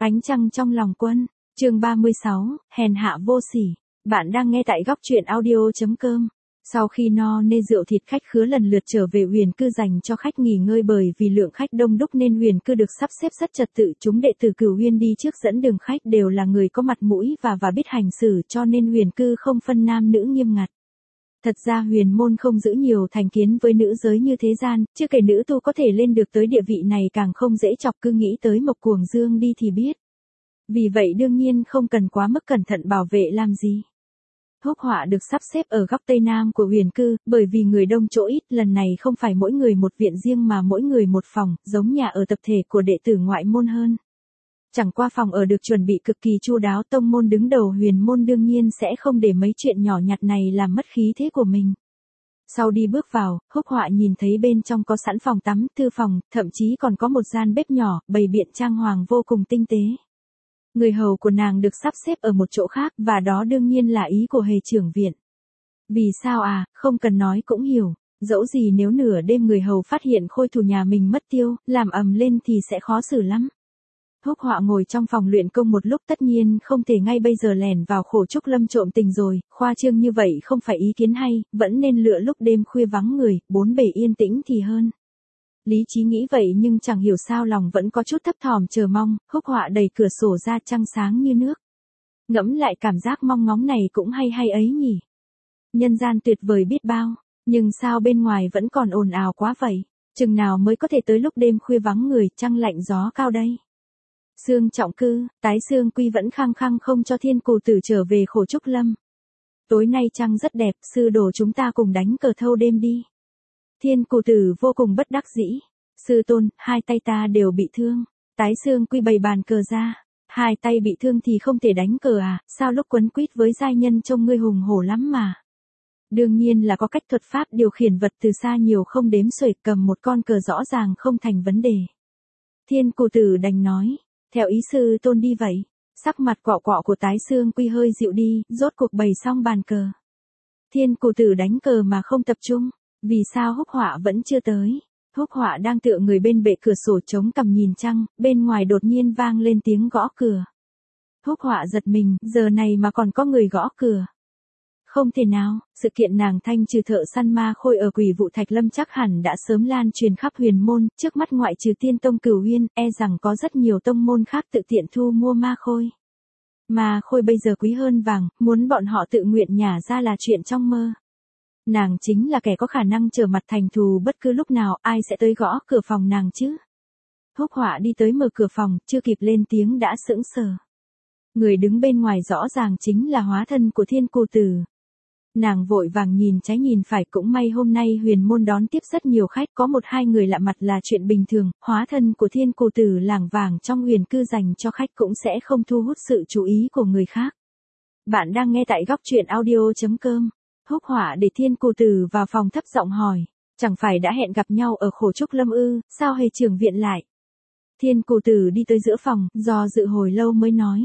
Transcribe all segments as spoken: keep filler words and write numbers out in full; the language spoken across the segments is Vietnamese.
Ánh trăng trong lòng quân, chương ba mươi sáu, hèn hạ vô sỉ. Bạn đang nghe tại góc truyện audio chấm com. Sau khi no nê rượu thịt, khách khứa lần lượt trở về huyền cư dành cho khách nghỉ ngơi, bởi vì lượng khách đông đúc nên huyền cư được sắp xếp rất trật tự. Chúng đệ tử Cửu Huyên đi trước dẫn đường khách đều là người có mặt mũi và và biết hành xử, cho nên huyền cư không phân nam nữ nghiêm ngặt. Thật ra huyền môn không giữ nhiều thành kiến với nữ giới như thế gian, chưa kể nữ tu có thể lên được tới địa vị này càng không dễ chọc, cứ nghĩ tới Mộc Cuồng Dương đi thì biết. Vì vậy đương nhiên không cần quá mức cẩn thận bảo vệ làm gì. Húc Họa được sắp xếp ở góc tây nam của huyền cư, bởi vì người đông chỗ ít, lần này không phải mỗi người một viện riêng mà mỗi người một phòng, giống nhà ở tập thể của đệ tử ngoại môn hơn. Chẳng qua phòng ở được chuẩn bị cực kỳ chu đáo, tông môn đứng đầu huyền môn đương nhiên sẽ không để mấy chuyện nhỏ nhặt này làm mất khí thế của mình. Sau đi bước vào, Húc Họa nhìn thấy bên trong có sẵn phòng tắm, thư phòng, thậm chí còn có một gian bếp nhỏ, bày biện trang hoàng vô cùng tinh tế. Người hầu của nàng được sắp xếp ở một chỗ khác, và đó đương nhiên là ý của hề trưởng viện. Vì sao à, không cần nói cũng hiểu, dẫu gì nếu nửa đêm người hầu phát hiện khôi thủ nhà mình mất tiêu, làm ầm lên thì sẽ khó xử lắm. Húc Họa ngồi trong phòng luyện công một lúc, tất nhiên không thể ngay bây giờ lẻn vào Khổ Trúc Lâm trộm tình rồi, khoa trương như vậy không phải ý kiến hay, vẫn nên lựa lúc đêm khuya vắng người, bốn bề yên tĩnh thì hơn. Lý trí nghĩ vậy nhưng chẳng hiểu sao lòng vẫn có chút thấp thỏm chờ mong. Húc Họa đẩy cửa sổ ra, trăng sáng như nước. Ngẫm lại cảm giác mong ngóng này cũng hay hay ấy nhỉ. Nhân gian tuyệt vời biết bao, nhưng sao bên ngoài vẫn còn ồn ào quá vậy, chừng nào mới có thể tới lúc đêm khuya vắng người, trăng lạnh gió cao đây. Sương Trọng Cư, Tái Sương Quy vẫn khăng khăng không cho Thiên Cù Tử trở về Khổ Trúc Lâm. Tối nay trăng rất đẹp, sư đồ chúng ta cùng đánh cờ thâu đêm đi. Thiên Cù Tử vô cùng bất đắc dĩ. Sư tôn, hai tay ta đều bị thương. Tái Sương Quy bày bàn cờ ra. Hai tay bị thương thì không thể đánh cờ à, sao lúc quấn quýt với giai nhân trông ngươi hùng hổ lắm mà. Đương nhiên là có cách thuật pháp điều khiển vật từ xa nhiều không đếm xuể, cầm một con cờ rõ ràng không thành vấn đề. Thiên Cù Tử đành nói, theo ý sư tôn đi vậy. Sắc mặt quọ quọ của Tái Sương Quy hơi dịu đi, rốt cuộc bày xong bàn cờ. Thiên Cù Tử đánh cờ mà không tập trung. Vì sao Húc Họa vẫn chưa tới? Húc Họa đang tựa người bên bệ cửa sổ chống cằm nhìn trăng, bên ngoài đột nhiên vang lên tiếng gõ cửa. Húc Họa giật mình, giờ này mà còn có người gõ cửa. Không thể nào, sự kiện nàng thanh trừ thợ săn ma khôi ở Quỷ Vụ Thạch Lâm chắc hẳn đã sớm lan truyền khắp huyền môn, trước mắt ngoại trừ Tiên Tông Cửu Huyên, e rằng có rất nhiều tông môn khác tự tiện thu mua ma khôi. Ma khôi bây giờ quý hơn vàng, muốn bọn họ tự nguyện nhả ra là chuyện trong mơ. Nàng chính là kẻ có khả năng trở mặt thành thù bất cứ lúc nào, ai sẽ tới gõ cửa phòng nàng chứ? Húc Họa đi tới mở cửa phòng, chưa kịp lên tiếng đã sững sờ. Người đứng bên ngoài rõ ràng chính là hóa thân của Thiên Cù Tử. Nàng vội vàng nhìn trái nhìn phải, cũng may hôm nay huyền môn đón tiếp rất nhiều khách, có một hai người lạ mặt là chuyện bình thường, hóa thân của Thiên Cù Tử lảng vảng trong huyền cư dành cho khách cũng sẽ không thu hút sự chú ý của người khác. Bạn đang nghe tại góc truyện audio chấm com. Húc Họa để Thiên Cù Tử vào phòng thấp giọng hỏi, chẳng phải đã hẹn gặp nhau ở Khổ Trúc Lâm ư, sao hề trưởng viện lại? Thiên Cù Tử đi tới giữa phòng, do dự hồi lâu mới nói.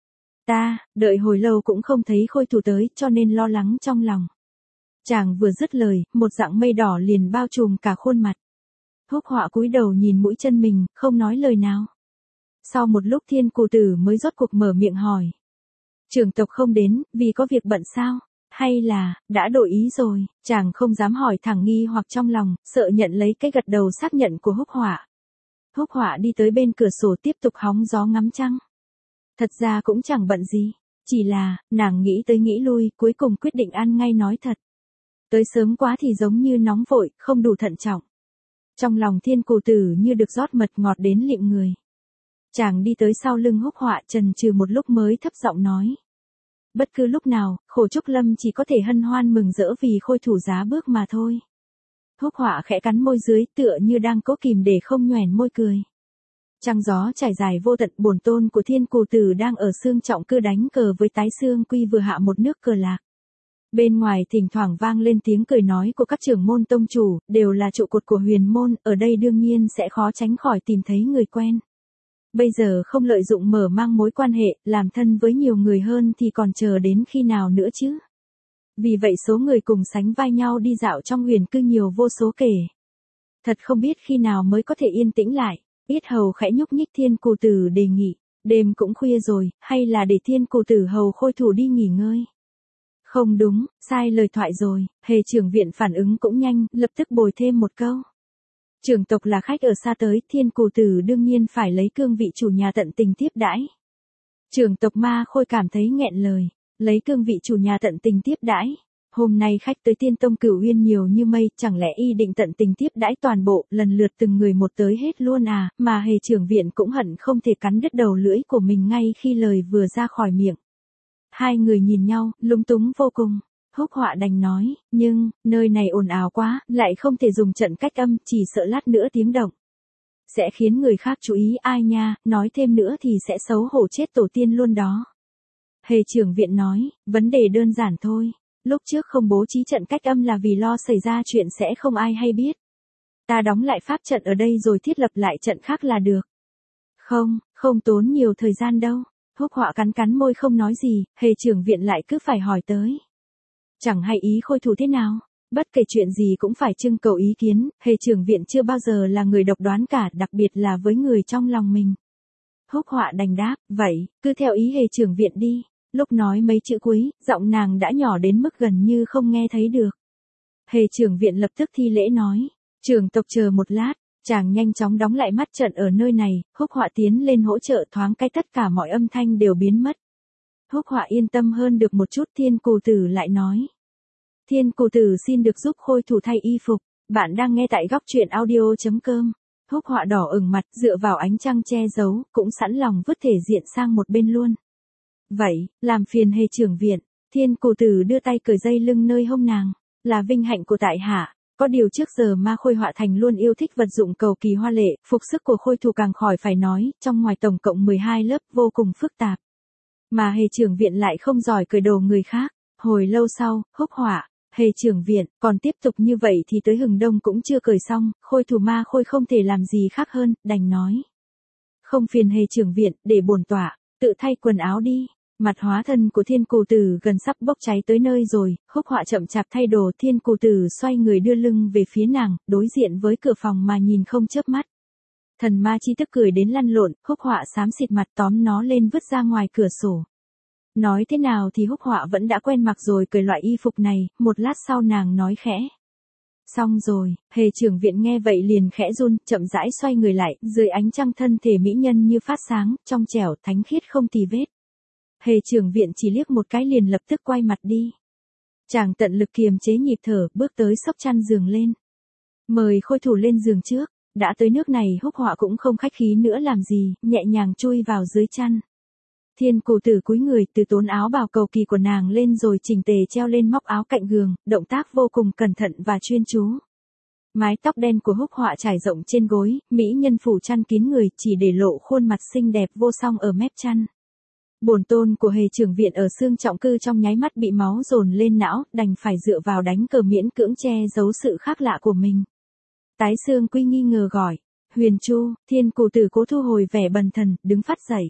Ta, đợi hồi lâu cũng không thấy khôi thủ tới, cho nên lo lắng trong lòng. Chàng vừa dứt lời, một dạng mây đỏ liền bao trùm cả khuôn mặt. Húc Họa cúi đầu nhìn mũi chân mình, không nói lời nào. Sau một lúc Thiên Cù Tử mới rốt cuộc mở miệng hỏi. Trưởng tộc không đến, vì có việc bận sao? Hay là, đã đổi ý rồi? Chàng không dám hỏi thẳng nghi hoặc trong lòng, sợ nhận lấy cái gật đầu xác nhận của Húc Họa. Húc Họa đi tới bên cửa sổ tiếp tục hóng gió ngắm trăng. Thật ra cũng chẳng bận gì, chỉ là, nàng nghĩ tới nghĩ lui, cuối cùng quyết định ăn ngay nói thật. Tới sớm quá thì giống như nóng vội, không đủ thận trọng. Trong lòng Thiên Cù Tử như được rót mật ngọt đến lịm người. Chàng đi tới sau lưng Húc Họa chần chừ một lúc mới thấp giọng nói. Bất cứ lúc nào, Khổ Trúc Lâm chỉ có thể hân hoan mừng rỡ vì khôi thủ giá bước mà thôi. Húc Họa khẽ cắn môi dưới, tựa như đang cố kìm để không nhoẻn môi cười. Trăng gió trải dài vô tận, bổn tôn của Thiên Cù Tử đang ở Sương Trọng Cư đánh cờ với Tái Sương Quy vừa hạ một nước cờ lạc. Bên ngoài thỉnh thoảng vang lên tiếng cười nói của các trưởng môn tông chủ, đều là trụ cột của huyền môn, ở đây đương nhiên sẽ khó tránh khỏi tìm thấy người quen. Bây giờ không lợi dụng mở mang mối quan hệ, làm thân với nhiều người hơn thì còn chờ đến khi nào nữa chứ? Vì vậy số người cùng sánh vai nhau đi dạo trong huyền cư nhiều vô số kể. Thật không biết khi nào mới có thể yên tĩnh lại. Yết hầu khẽ nhúc nhích. Thiên Cù Tử đề nghị, Đêm cũng khuya rồi, hay là để Thiên Cô Tử hầu Khôi Thủ đi nghỉ ngơi? Không đúng, sai lời thoại rồi, Hề trưởng viện phản ứng cũng nhanh, lập tức bồi thêm một câu. Trưởng tộc là khách ở xa tới, Thiên Cô Tử đương nhiên phải lấy cương vị chủ nhà tận tình tiếp đãi. Trưởng tộc Ma Khôi cảm thấy nghẹn lời, lấy cương vị chủ nhà tận tình tiếp đãi. Hôm nay khách tới Tiên Tông Cửu Uyên nhiều như mây, chẳng lẽ y định tận tình tiếp đãi toàn bộ, lần lượt từng người một tới hết luôn à, mà Hề trưởng viện cũng hận không thể cắn đứt đầu lưỡi của mình ngay khi lời vừa ra khỏi miệng. Hai người nhìn nhau, lúng túng vô cùng. Húc Họa đành nói, nhưng, nơi này ồn ào quá, lại không thể dùng trận cách âm, chỉ sợ lát nữa tiếng động sẽ khiến người khác chú ý ai nha, nói thêm nữa thì sẽ xấu hổ chết tổ tiên luôn đó. Hề trưởng viện nói, vấn đề đơn giản thôi. Lúc trước không bố trí trận cách âm là vì lo xảy ra chuyện sẽ không ai hay biết. Ta đóng lại pháp trận ở đây rồi thiết lập lại trận khác là được. Không, không tốn nhiều thời gian đâu. Húc Họa cắn cắn môi không nói gì, Hề trưởng viện lại cứ phải hỏi tới. Chẳng hay ý Khôi Thủ thế nào? Bất kể chuyện gì cũng phải trưng cầu ý kiến, Hề trưởng viện chưa bao giờ là người độc đoán cả, đặc biệt là với người trong lòng mình. Húc Họa đành đáp, vậy, cứ theo ý Hề trưởng viện đi. Lúc nói mấy chữ cuối, giọng nàng đã nhỏ đến mức gần như không nghe thấy được. Hề trưởng viện lập tức thi lễ nói, trưởng tộc chờ một lát, chàng nhanh chóng đóng lại mắt trận ở nơi này. Húc Họa tiến lên hỗ trợ, thoáng cái tất cả mọi âm thanh đều biến mất. Húc Họa yên tâm hơn được một chút. Thiên Cô Tử lại nói, Thiên Cô Tử xin được giúp Khôi Thủ thay y phục. Bạn đang nghe tại góc truyện audio chấm com. Húc Họa đỏ ửng mặt, dựa vào ánh trăng che giấu, cũng sẵn lòng vứt thể diện sang một bên luôn. Vậy, làm phiền Hề trưởng viện. Thiên Cô Tử đưa tay cởi dây lưng nơi hông nàng. Là vinh hạnh của tại hạ. Có điều trước giờ Ma Khôi Họa Thành luôn yêu thích vật dụng cầu kỳ hoa lệ, phục sức của Khôi Thủ càng khỏi phải nói, trong ngoài tổng cộng mười hai lớp, vô cùng phức tạp. Mà Hề trưởng viện lại không giỏi cởi đồ người khác. Hồi lâu sau, Húc Họa, Hề trưởng viện, còn tiếp tục như vậy thì tới hừng đông cũng chưa cởi xong, Khôi Thủ Ma Khôi không thể làm gì khác hơn, đành nói. Không phiền Hề trưởng viện, để bổn tọa tự thay quần áo đi. Mặt hóa thân của Thiên Cô Tử gần sắp bốc cháy tới nơi rồi, Húc Họa chậm chạp thay đồ. Thiên Cô Tử xoay người đưa lưng về phía nàng, đối diện với cửa phòng mà nhìn không chớp mắt. Thần ma chi tức cười đến lăn lộn, Húc Họa xám xịt mặt tóm nó lên vứt ra ngoài cửa sổ. Nói thế nào thì Húc Họa vẫn đã quen mặc rồi cởi loại y phục này, một lát sau nàng nói khẽ. Xong rồi, Hề trưởng viện nghe vậy liền khẽ run, chậm rãi xoay người lại, dưới ánh trăng thân thể mỹ nhân như phát sáng, trong trẻo, thánh khiết không tì vết. Hề trưởng viện chỉ liếc một cái liền lập tức quay mặt đi. Chàng tận lực kiềm chế nhịp thở, bước tới xốc chăn giường lên. Mời Khôi Thủ lên giường trước. Đã tới nước này Húc Họa cũng không khách khí nữa làm gì, nhẹ nhàng chui vào dưới chăn. Thiên Cô Tử cúi người từ tốn áo bào cầu kỳ của nàng lên rồi chỉnh tề treo lên móc áo cạnh giường, động tác vô cùng cẩn thận và chuyên chú. Mái tóc đen của Húc Họa trải rộng trên gối, mỹ nhân phủ chăn kín người, chỉ để lộ khuôn mặt xinh đẹp vô song ở mép chăn. Bổn tôn của Hề trưởng viện ở xương trọng cư trong nháy mắt bị máu dồn lên não, đành phải dựa vào đánh cờ miễn cưỡng che giấu sự khác lạ của mình. Tái Xương Quy nghi ngờ gọi, Huyền Chu. Thiên Cô Tử cố thu hồi vẻ bần thần, đứng phát dậy.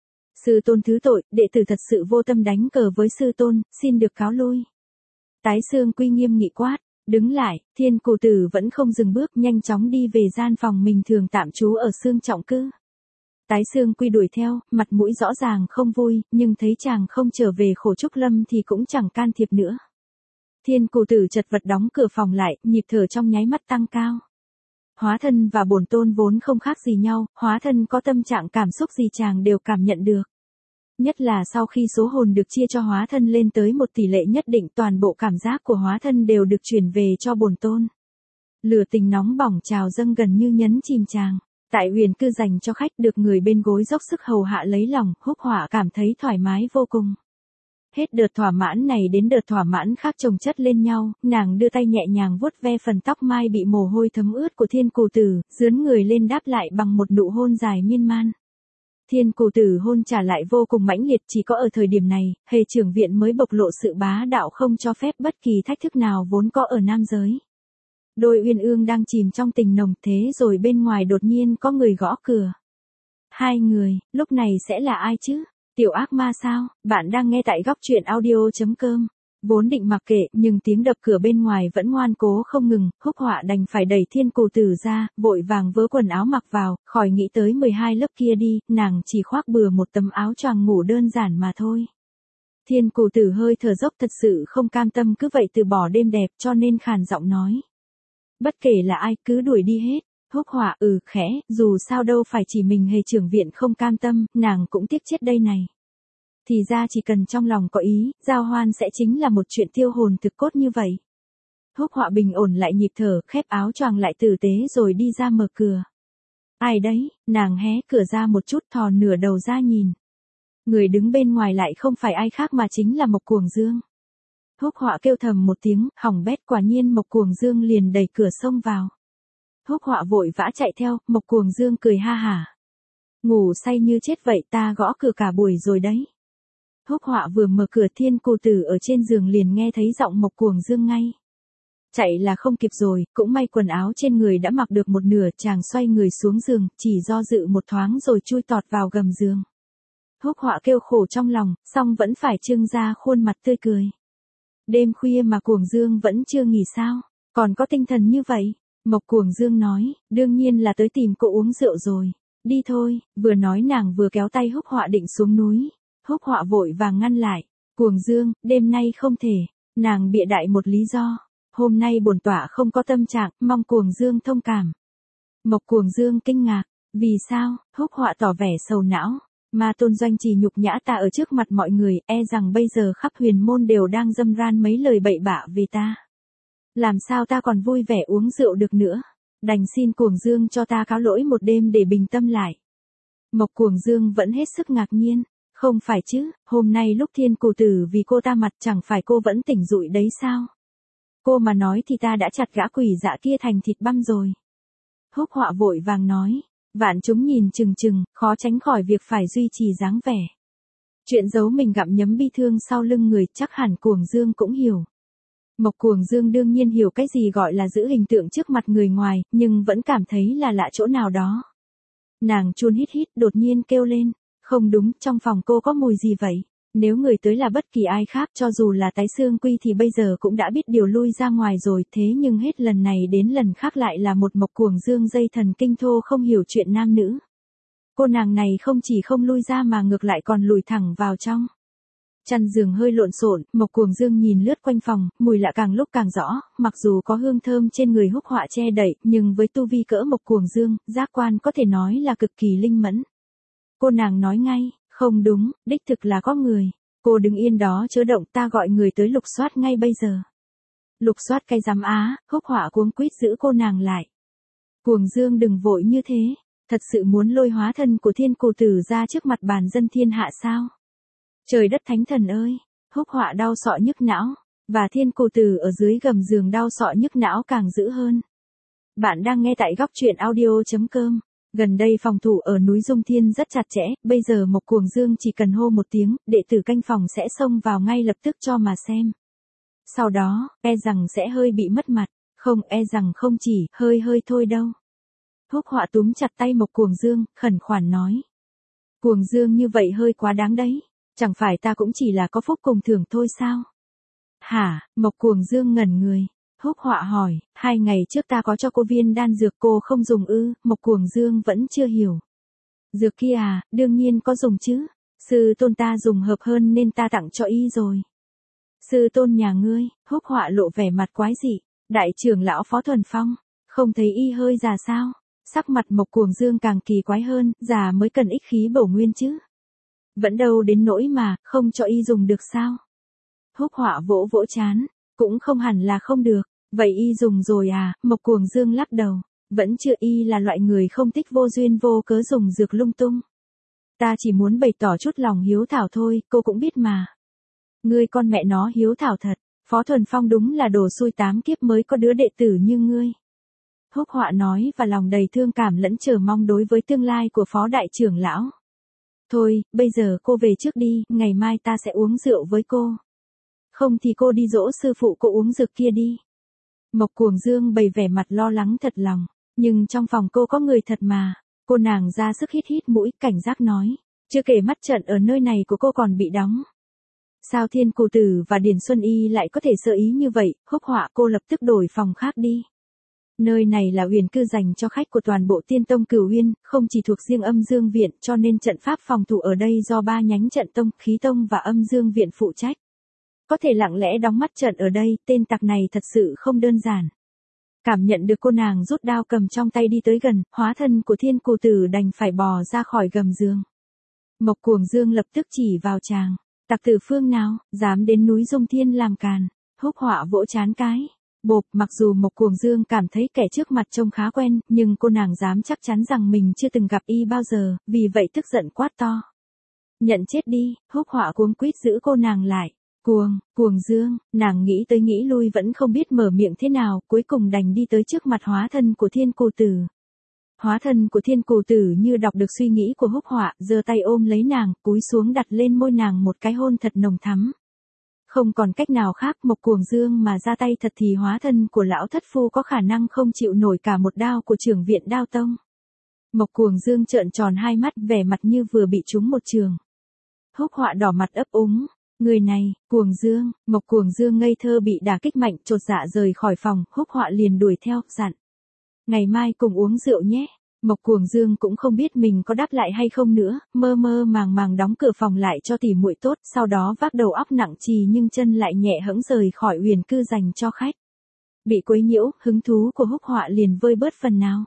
Sư tôn thứ tội, đệ tử thật sự vô tâm đánh cờ với sư tôn, xin được cáo lui. Tái Xương Quy nghiêm nghị quát, đứng lại. Thiên Cô Tử vẫn không dừng bước, nhanh chóng đi về gian phòng mình thường tạm trú ở xương trọng cư. Tái Xương Quy đuổi theo, mặt mũi rõ ràng không vui, nhưng thấy chàng không trở về Khổ Trúc Lâm thì cũng chẳng can thiệp nữa. Thiên Cô Tử chật vật đóng cửa phòng lại, nhịp thở trong nháy mắt tăng cao. Hóa thân và bổn tôn vốn không khác gì nhau, hóa thân có tâm trạng cảm xúc gì chàng đều cảm nhận được. Nhất là sau khi số hồn được chia cho hóa thân lên tới một tỷ lệ nhất định, toàn bộ cảm giác của hóa thân đều được chuyển về cho bổn tôn. Lửa tình nóng bỏng trào dâng gần như nhấn chìm chàng. Tại huyền cư dành cho khách được người bên gối dốc sức hầu hạ lấy lòng, Húc Họa cảm thấy thoải mái vô cùng. Hết đợt thỏa mãn này đến đợt thỏa mãn khác chồng chất lên nhau, nàng đưa tay nhẹ nhàng vuốt ve phần tóc mai bị mồ hôi thấm ướt của Thiên Cô Tử, dướn người lên đáp lại bằng một nụ hôn dài miên man. Thiên Cô Tử hôn trả lại vô cùng mãnh liệt, chỉ có ở thời điểm này, Hề trưởng viện mới bộc lộ sự bá đạo không cho phép bất kỳ thách thức nào vốn có ở nam giới. Đôi uyên ương đang chìm trong tình nồng, thế rồi bên ngoài đột nhiên có người gõ cửa. Hai người, lúc này sẽ là ai chứ? Tiểu ác ma sao? Bạn đang nghe tại góc truyện audio chấm com. Vốn định mặc kệ, nhưng tiếng đập cửa bên ngoài vẫn ngoan cố không ngừng, Húc Họa đành phải đẩy Thiên Cù Tử ra, vội vàng vớ quần áo mặc vào, khỏi nghĩ tới mười hai lớp kia đi, nàng chỉ khoác bừa một tấm áo choàng ngủ đơn giản mà thôi. Thiên Cù Tử hơi thở dốc, thật sự không cam tâm cứ vậy từ bỏ đêm đẹp, cho nên khàn giọng nói. Bất kể là ai, cứ đuổi đi hết. Húc Họa ừ khẽ, dù sao đâu phải chỉ mình Hề trưởng viện không cam tâm, nàng cũng tiếc chết đây này. Thì ra chỉ cần trong lòng có ý, giao hoan sẽ chính là một chuyện tiêu hồn thực cốt như vậy. Húc Họa bình ổn lại nhịp thở, khép áo choàng lại tử tế rồi đi ra mở cửa. Ai đấy, nàng hé cửa ra một chút, thò nửa đầu ra nhìn. Người đứng bên ngoài lại không phải ai khác mà chính là Mộc Cuồng Dương. Húc Họa kêu thầm một tiếng, hỏng bét, quả nhiên Mộc Cuồng Dương liền đẩy cửa xông vào. Húc Họa vội vã chạy theo, Mộc Cuồng Dương cười ha hả. Ngủ say như chết vậy, ta gõ cửa cả buổi rồi đấy. Húc Họa vừa mở cửa, Thiên Cù Tử ở trên giường liền nghe thấy giọng Mộc Cuồng Dương ngay. Chạy là không kịp rồi, cũng may quần áo trên người đã mặc được một nửa, chàng xoay người xuống giường, chỉ do dự một thoáng rồi chui tọt vào gầm giường. Húc Họa kêu khổ trong lòng, song vẫn phải trưng ra khuôn mặt tươi cười. Đêm khuya mà Cuồng Dương vẫn chưa nghỉ sao, còn có tinh thần như vậy. Mộc Cuồng Dương nói, đương nhiên là tới tìm cô uống rượu rồi. Đi thôi, vừa nói nàng vừa kéo tay Húc Họa định xuống núi. Húc Họa vội vàng ngăn lại. Cuồng Dương, đêm nay không thể. Nàng bịa đại một lý do. Hôm nay bổn tọa không có tâm trạng, mong Cuồng Dương thông cảm. Mộc Cuồng Dương kinh ngạc. Vì sao? Húc Họa tỏ vẻ sầu não. Ma Tôn Doanh chỉ nhục nhã ta ở trước mặt mọi người, e rằng bây giờ khắp huyền môn đều đang dâm ran mấy lời bậy bạ vì ta. Làm sao ta còn vui vẻ uống rượu được nữa? Đành xin Cuồng Dương cho ta cáo lỗi một đêm để bình tâm lại. Mộc Cuồng Dương vẫn hết sức ngạc nhiên. Không phải chứ, hôm nay lúc Thiên Cù Tử vì cô ta mặt, chẳng phải cô vẫn tỉnh rụi đấy sao? Cô mà nói thì ta đã chặt gã quỷ dạ kia thành thịt băm rồi. Húc Họa vội vàng nói. Vạn chúng nhìn chừng chừng, khó tránh khỏi việc phải duy trì dáng vẻ. Chuyện giấu mình gặm nhấm bi thương sau lưng người, chắc hẳn Cuồng Dương cũng hiểu. Mộc Cuồng Dương đương nhiên hiểu cái gì gọi là giữ hình tượng trước mặt người ngoài, nhưng vẫn cảm thấy là lạ chỗ nào đó. Nàng chun hít hít, đột nhiên kêu lên. Không đúng, trong phòng cô có mùi gì vậy? Nếu người tới là bất kỳ ai khác, cho dù là Tái Xương Quy thì bây giờ cũng đã biết điều lui ra ngoài rồi, thế nhưng hết lần này đến lần khác lại là một Mộc Cuồng Dương dây thần kinh thô không hiểu chuyện nam nữ. Cô nàng này không chỉ không lui ra mà ngược lại còn lùi thẳng vào trong. Chăn giường hơi lộn xộn, Mộc Cuồng Dương nhìn lướt quanh phòng, mùi lạ càng lúc càng rõ, mặc dù có hương thơm trên người Húc Họa che đậy, nhưng với tu vi cỡ Mộc Cuồng Dương, giác quan có thể nói là cực kỳ linh mẫn. Cô nàng nói ngay, không đúng, đích thực là có người. Cô đứng yên đó chớ động, ta gọi người tới lục soát ngay bây giờ. Lục soát cái giám á, Húc Họa cuống quýt giữ cô nàng lại. Cuồng Dương đừng vội như thế, thật sự muốn lôi hóa thân của Thiên Cù Tử ra trước mặt bàn dân thiên hạ sao? Trời đất thánh thần ơi, Húc Họa đau sọ nhức não, và Thiên Cù Tử ở dưới gầm giường đau sọ nhức não càng dữ hơn. Bạn đang nghe tại góc truyện audio chấm com. Gần đây phòng thủ ở núi Dung Thiên rất chặt chẽ, bây giờ Mộc Cuồng Dương chỉ cần hô một tiếng, đệ tử canh phòng sẽ xông vào ngay lập tức cho mà xem. Sau đó, e rằng sẽ hơi bị mất mặt, không e rằng không chỉ, hơi hơi thôi đâu. Húc Họa túm chặt tay Mộc Cuồng Dương, khẩn khoản nói. Cuồng Dương như vậy hơi quá đáng đấy, chẳng phải ta cũng chỉ là có phúc cùng thưởng thôi sao? Hả, Mộc Cuồng Dương ngẩn người. Húc Họa hỏi, hai ngày trước ta có cho cô viên đan dược cô không dùng ư? Mộc Cuồng Dương vẫn chưa hiểu. Dược kia à, đương nhiên có dùng chứ. Sư tôn ta dùng hợp hơn nên ta tặng cho y rồi. Sư tôn nhà ngươi, Húc Họa lộ vẻ mặt quái dị. Đại trưởng lão Phó Thuần Phong, không thấy y hơi già sao? Sắc mặt Mộc Cuồng Dương càng kỳ quái hơn, già mới cần ích khí bổ nguyên chứ. Vẫn đâu đến nỗi mà, không cho y dùng được sao? Húc Họa vỗ vỗ chán. Cũng không hẳn là không được, vậy y dùng rồi à? Mộc Cuồng Dương lắc đầu, vẫn chưa, y là loại người không thích vô duyên vô cớ dùng dược lung tung. Ta chỉ muốn bày tỏ chút lòng hiếu thảo thôi, cô cũng biết mà. Ngươi con mẹ nó hiếu thảo thật, Phó Thuần Phong đúng là đồ xui tám kiếp mới có đứa đệ tử như ngươi. Húc Họa nói và lòng đầy thương cảm lẫn chờ mong đối với tương lai của Phó Đại trưởng lão. Thôi, bây giờ cô về trước đi, ngày mai ta sẽ uống rượu với cô. Không thì cô đi dỗ sư phụ cô uống dược kia đi. Mộc Cuồng Dương bày vẻ mặt lo lắng thật lòng, nhưng trong phòng cô có người thật mà. Cô nàng ra sức hít hít mũi, cảnh giác nói, chưa kể mắt trận ở nơi này của cô còn bị đóng. Sao Thiên Cù Tử và Điền Xuân Y lại có thể sơ ý như vậy, Húc Họa cô lập tức đổi phòng khác đi. Nơi này là huyền cư dành cho khách của toàn bộ Tiên Tông Cửu Uyên, không chỉ thuộc riêng Âm Dương Viện, cho nên trận pháp phòng thủ ở đây do ba nhánh trận tông, Khí Tông và Âm Dương Viện phụ trách. Có thể lặng lẽ đóng mắt trận ở đây, tên tặc này thật sự không đơn giản. Cảm nhận được cô nàng rút đao cầm trong tay đi tới gần, hóa thân của Thiên Cù Tử đành phải bò ra khỏi gầm giường. Mộc Cuồng Dương lập tức chỉ vào chàng, tặc tử phương nào, dám đến núi Dung Thiên làm càn. Húc Họa vỗ chán cái. Bộp, mặc dù Mộc Cuồng Dương cảm thấy kẻ trước mặt trông khá quen, nhưng cô nàng dám chắc chắn rằng mình chưa từng gặp y bao giờ, vì vậy tức giận quát to. Nhận chết đi, Húc Họa cuống quýt giữ cô nàng lại. Cuồng, Cuồng Dương, nàng nghĩ tới nghĩ lui vẫn không biết mở miệng thế nào, cuối cùng đành đi tới trước mặt hóa thân của Thiên Cù Tử. Hóa thân của Thiên Cù Tử như đọc được suy nghĩ của Húc Họa, giơ tay ôm lấy nàng, cúi xuống đặt lên môi nàng một cái hôn thật nồng thắm. Không còn cách nào khác, Mộc Cuồng Dương mà ra tay thật thì hóa thân của lão thất phu có khả năng không chịu nổi cả một đao của trưởng viện Đao Tông. Mộc Cuồng Dương trợn tròn hai mắt, vẻ mặt như vừa bị trúng một trường. Húc Họa đỏ mặt ấp úng. Người này, Cuồng Dương, Mộc Cuồng Dương ngây thơ bị đả kích mạnh, chột dạ rời khỏi phòng, Húc Họa liền đuổi theo, dặn. Ngày mai cùng uống rượu nhé. Mộc Cuồng Dương cũng không biết mình có đáp lại hay không nữa, mơ mơ màng màng đóng cửa phòng lại cho tỉ muội tốt, sau đó vác đầu óc nặng trì nhưng chân lại nhẹ hẫng rời khỏi huyền cư dành cho khách. Bị quấy nhiễu, hứng thú của Húc Họa liền vơi bớt phần nào.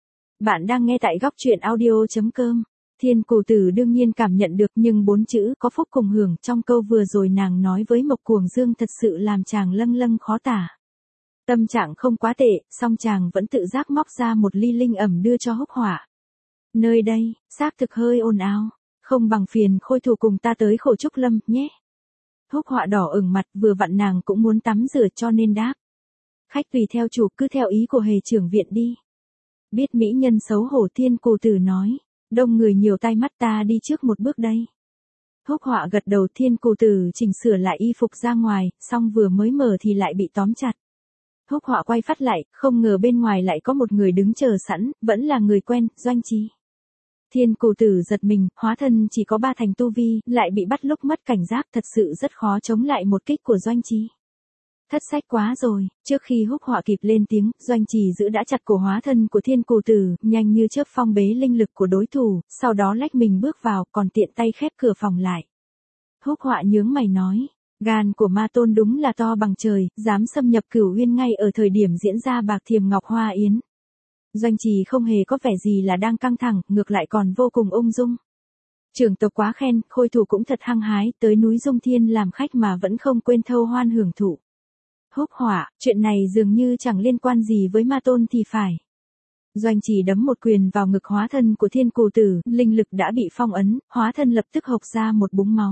Bạn đang nghe tại góc truyện audio chấm com. Thiên Cù Tử đương nhiên cảm nhận được, nhưng bốn chữ có phúc cùng hưởng trong câu vừa rồi nàng nói với Mộc Cuồng Dương thật sự làm chàng lâng lâng khó tả. Tâm trạng không quá tệ, song chàng vẫn tự giác móc ra một ly linh ẩm đưa cho Húc Họa. Nơi đây, xác thực hơi ồn ào, không bằng phiền Khôi Thủ cùng ta tới Khổ Trúc Lâm nhé. Húc Họa đỏ ửng mặt, vừa vặn nàng cũng muốn tắm rửa cho nên đáp. Khách tùy theo chủ, cứ theo ý của hề trưởng viện đi. Biết mỹ nhân xấu hổ, Thiên Cù Tử nói. Đông người nhiều tai mắt, ta đi trước một bước đây. Húc Họa gật đầu. Thiên Cù Tử chỉnh sửa lại y phục ra ngoài, xong vừa mới mở thì lại bị tóm chặt. Húc Họa quay phát lại, không ngờ bên ngoài lại có một người đứng chờ sẵn, vẫn là người quen, Doanh Trì. Thiên Cù Tử giật mình, hóa thân chỉ có ba thành tu vi, lại bị bắt lúc mất cảnh giác, thật sự rất khó chống lại một kích của Doanh Trì. Thất sách quá rồi, trước khi Húc Họa kịp lên tiếng, Doanh Trì giữ đã chặt cổ hóa thân của Thiên Cù Tử, nhanh như chớp phong bế linh lực của đối thủ, sau đó lách mình bước vào, còn tiện tay khép cửa phòng lại. Húc Họa nhướng mày nói, gan của ma tôn đúng là to bằng trời, dám xâm nhập Cửu Uyên ngay ở thời điểm diễn ra bạc thiềm ngọc hoa yến. Doanh Trì không hề có vẻ gì là đang căng thẳng, ngược lại còn vô cùng ung dung. Trưởng tộc quá khen, Khôi Thủ cũng thật hăng hái, tới núi Dung Thiên làm khách mà vẫn không quên thâu hoan hưởng thụ. Húc Họa, chuyện này dường như chẳng liên quan gì với ma tôn thì phải. Doanh Trì đấm một quyền vào ngực hóa thân của Thiên Cù Tử, linh lực đã bị phong ấn, hóa thân lập tức hộc ra một búng máu.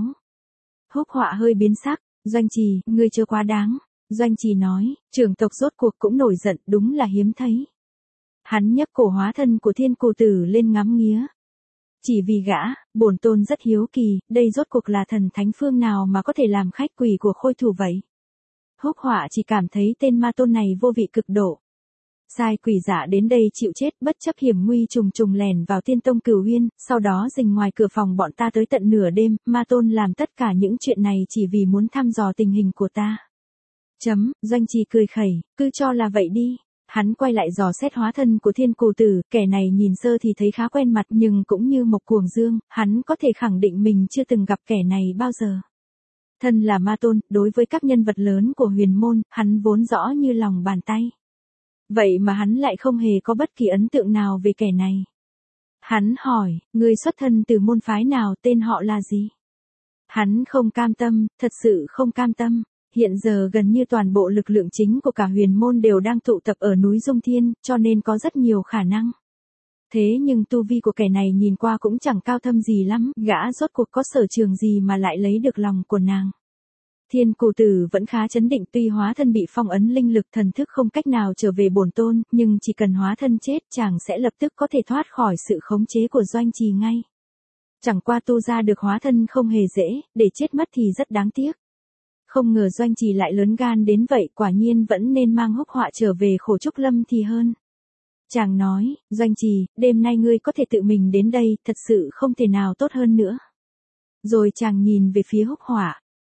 Húc Họa hơi biến sắc, Doanh Trì, ngươi chưa quá đáng. Doanh Trì nói, trưởng tộc rốt cuộc cũng nổi giận, đúng là hiếm thấy. Hắn nhấc cổ hóa thân của Thiên Cù Tử lên ngắm nghía. Chỉ vì gã, bổn tôn rất hiếu kỳ, đây rốt cuộc là thần thánh phương nào mà có thể làm khách quỷ của Khôi Thủ vậy? Húc Họa chỉ cảm thấy tên ma tôn này vô vị cực độ. Sai quỷ giả đến đây chịu chết, bất chấp hiểm nguy trùng trùng lèn vào Tiên Tông Cửu Uyên, sau đó rình ngoài cửa phòng bọn ta tới tận nửa đêm, ma tôn làm tất cả những chuyện này chỉ vì muốn thăm dò tình hình của ta. Chấm, Doanh Trì cười khẩy, cứ cho là vậy đi. Hắn quay lại dò xét hóa thân của Thiên Cù Tử, kẻ này nhìn sơ thì thấy khá quen mặt, nhưng cũng như Mộc Cuồng Dương, hắn có thể khẳng định mình chưa từng gặp kẻ này bao giờ. Thân là ma tôn, đối với các nhân vật lớn của huyền môn, hắn vốn rõ như lòng bàn tay. Vậy mà hắn lại không hề có bất kỳ ấn tượng nào về kẻ này. Hắn hỏi, ngươi xuất thân từ môn phái nào, tên họ là gì? Hắn không cam tâm, thật sự không cam tâm. Hiện giờ gần như toàn bộ lực lượng chính của cả huyền môn đều đang tụ tập ở núi Dung Thiên, cho nên có rất nhiều khả năng. Thế nhưng tu vi của kẻ này nhìn qua cũng chẳng cao thâm gì lắm, gã rốt cuộc có sở trường gì mà lại lấy được lòng của nàng. Thiên Cù Tử vẫn khá chấn định, tuy hóa thân bị phong ấn linh lực thần thức không cách nào trở về bổn tôn, nhưng chỉ cần hóa thân chết chàng sẽ lập tức có thể thoát khỏi sự khống chế của Doanh Trì ngay. Chẳng qua tu ra được hóa thân không hề dễ, để chết mất thì rất đáng tiếc. Không ngờ Doanh Trì lại lớn gan đến vậy, quả nhiên vẫn nên mang Húc Họa trở về Khổ Trúc Lâm thì hơn. Chàng nói, Doanh Trì, đêm nay ngươi có thể tự mình đến đây, thật sự không thể nào tốt hơn nữa. Rồi chàng nhìn về phía Húc Họa,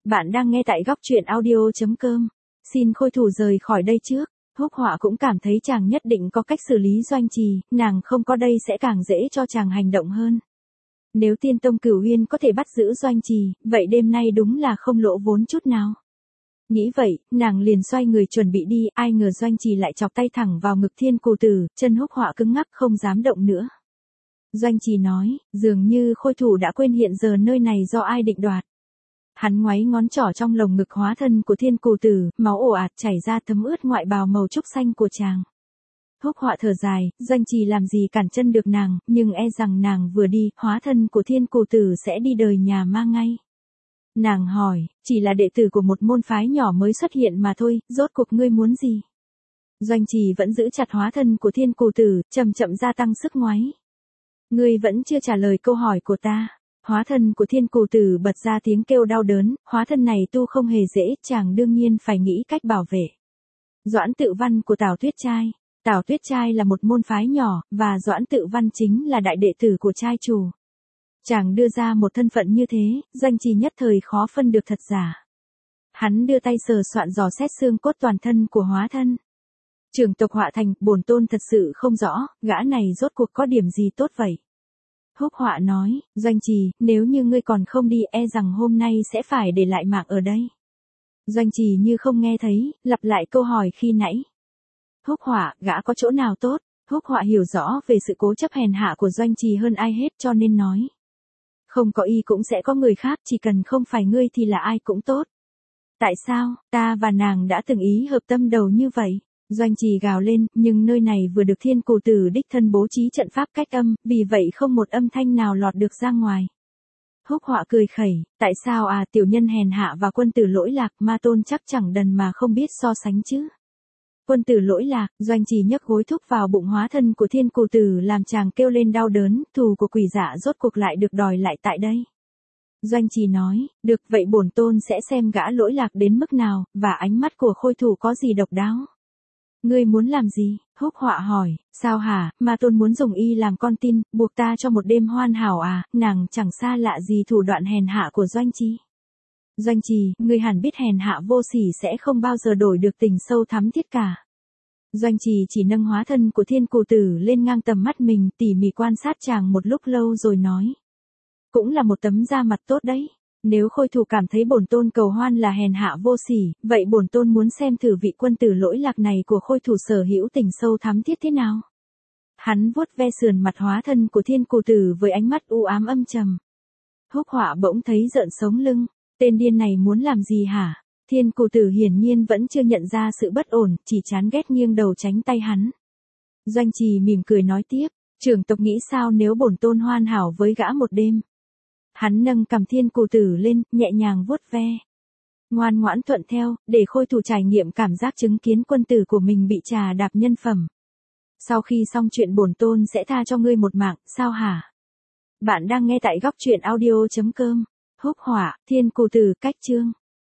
Bạn đang nghe tại góc truyện audio.com. Xin Khôi Thủ rời khỏi đây trước. Húc Họa cũng cảm thấy chàng nhất định có cách xử lý Doanh Trì, nàng không có đây sẽ càng dễ cho chàng hành động hơn. Nếu Tiên Tông Cửu Uyên có thể bắt giữ Doanh Trì, vậy đêm nay đúng là không lỗ vốn chút nào. Nghĩ vậy, nàng liền xoay người chuẩn bị đi, ai ngờ Doanh Trì lại chọc tay thẳng vào ngực Thiên Cù Tử, chân Húc Họa cứng ngắc không dám động nữa. Doanh Trì nói, dường như Khôi Thủ đã quên hiện giờ nơi này do ai định đoạt. Hắn ngoáy ngón trỏ trong lồng ngực hóa thân của Thiên Cù Tử, máu ồ ạt chảy ra thấm ướt ngoại bào màu trúc xanh của chàng. Húc Họa thở dài, Doanh Trì làm gì cản chân được nàng, nhưng e rằng nàng vừa đi, hóa thân của Thiên Cù Tử sẽ đi đời nhà ma ngay. Nàng hỏi, chỉ là đệ tử của một môn phái nhỏ mới xuất hiện mà thôi, rốt cuộc ngươi muốn gì? Doanh Trì vẫn giữ chặt hóa thân của Thiên Cù Tử, chậm chậm gia tăng sức ngoáy. Ngươi vẫn chưa trả lời câu hỏi của ta. Hóa thân của Thiên Cù Tử bật ra tiếng kêu đau đớn, hóa thân này tu không hề dễ, chàng đương nhiên phải nghĩ cách bảo vệ. Doãn Tự Văn của Tào Tuyết Trai. Tào Tuyết Trai là một môn phái nhỏ, và Doãn Tự Văn chính là đại đệ tử của trai chủ. Chàng đưa ra một thân phận như thế, Doanh Trì nhất thời khó phân được thật giả. Hắn đưa tay sờ soạn dò xét xương cốt toàn thân của hóa thân. Trưởng tộc Họa Thành, bổn tôn thật sự không rõ, gã này rốt cuộc có điểm gì tốt vậy? Húc Họa nói, Doanh Trì, nếu như ngươi còn không đi e rằng hôm nay sẽ phải để lại mạng ở đây. Doanh Trì như không nghe thấy, lặp lại câu hỏi khi nãy. Húc Họa, gã có chỗ nào tốt? Húc Họa hiểu rõ về sự cố chấp hèn hạ của Doanh Trì hơn ai hết cho nên nói. Không có y cũng sẽ có người khác, chỉ cần không phải ngươi thì là ai cũng tốt. Tại sao, ta và nàng đã từng ý hợp tâm đầu như vậy? Doanh Trì gào lên, nhưng nơi này vừa được Thiên Cù Tử đích thân bố trí trận pháp cách âm, vì vậy không một âm thanh nào lọt được ra ngoài. Húc Họa cười khẩy, tại sao à, tiểu nhân hèn hạ và quân tử lỗi lạc, ma tôn chắc chẳng đần mà không biết so sánh chứ. Quân tử lỗi lạc, Doanh Trì nhấc gối thúc vào bụng hóa thân của Thiên Cù Tử làm chàng kêu lên đau đớn, thù của quỷ dạ rốt cuộc lại được đòi lại tại đây. Doanh Trì nói, được vậy bổn tôn sẽ xem gã lỗi lạc đến mức nào, và ánh mắt của Khôi Thủ có gì độc đáo. Ngươi muốn làm gì? Húc Họa hỏi, sao hả, ma tôn muốn dùng y làm con tin, buộc ta cho một đêm hoan hảo à, nàng chẳng xa lạ gì thủ đoạn hèn hạ của Doanh Trì. Doanh Trì, ngươi hẳn biết hèn hạ vô sỉ sẽ không bao giờ đổi được tình sâu thắm thiết cả. Doanh Trì chỉ nâng hóa thân của Thiên Cù Tử lên ngang tầm mắt mình, tỉ mỉ quan sát chàng một lúc lâu rồi nói. Cũng là một tấm da mặt tốt đấy. Nếu Khôi Thủ cảm thấy bổn tôn cầu hoan là hèn hạ vô sỉ, vậy bổn tôn muốn xem thử vị quân tử lỗi lạc này của Khôi Thủ sở hữu tình sâu thắm thiết thế nào. Hắn vuốt ve sườn mặt hóa thân của Thiên Cù Tử với ánh mắt u ám âm trầm. Húc Họa bỗng thấy rợn sống lưng, tên điên này muốn làm gì hả? Thiên Cù Tử hiển nhiên vẫn chưa nhận ra sự bất ổn, chỉ chán ghét nghiêng đầu tránh tay hắn. Doanh Trì mỉm cười nói tiếp, trưởng tộc nghĩ sao nếu bổn tôn hoan hảo với gã một đêm? Hắn nâng cằm Thiên Cù Tử lên, nhẹ nhàng vuốt ve. Ngoan ngoãn thuận theo, để Khôi Thủ trải nghiệm cảm giác chứng kiến quân tử của mình bị trà đạp nhân phẩm. Sau khi xong chuyện bổn tôn sẽ tha cho ngươi một mạng, sao hả? Bạn đang nghe tại góc truyện audio.com. Húc Họa, Thiên Cù Tử, cách chương.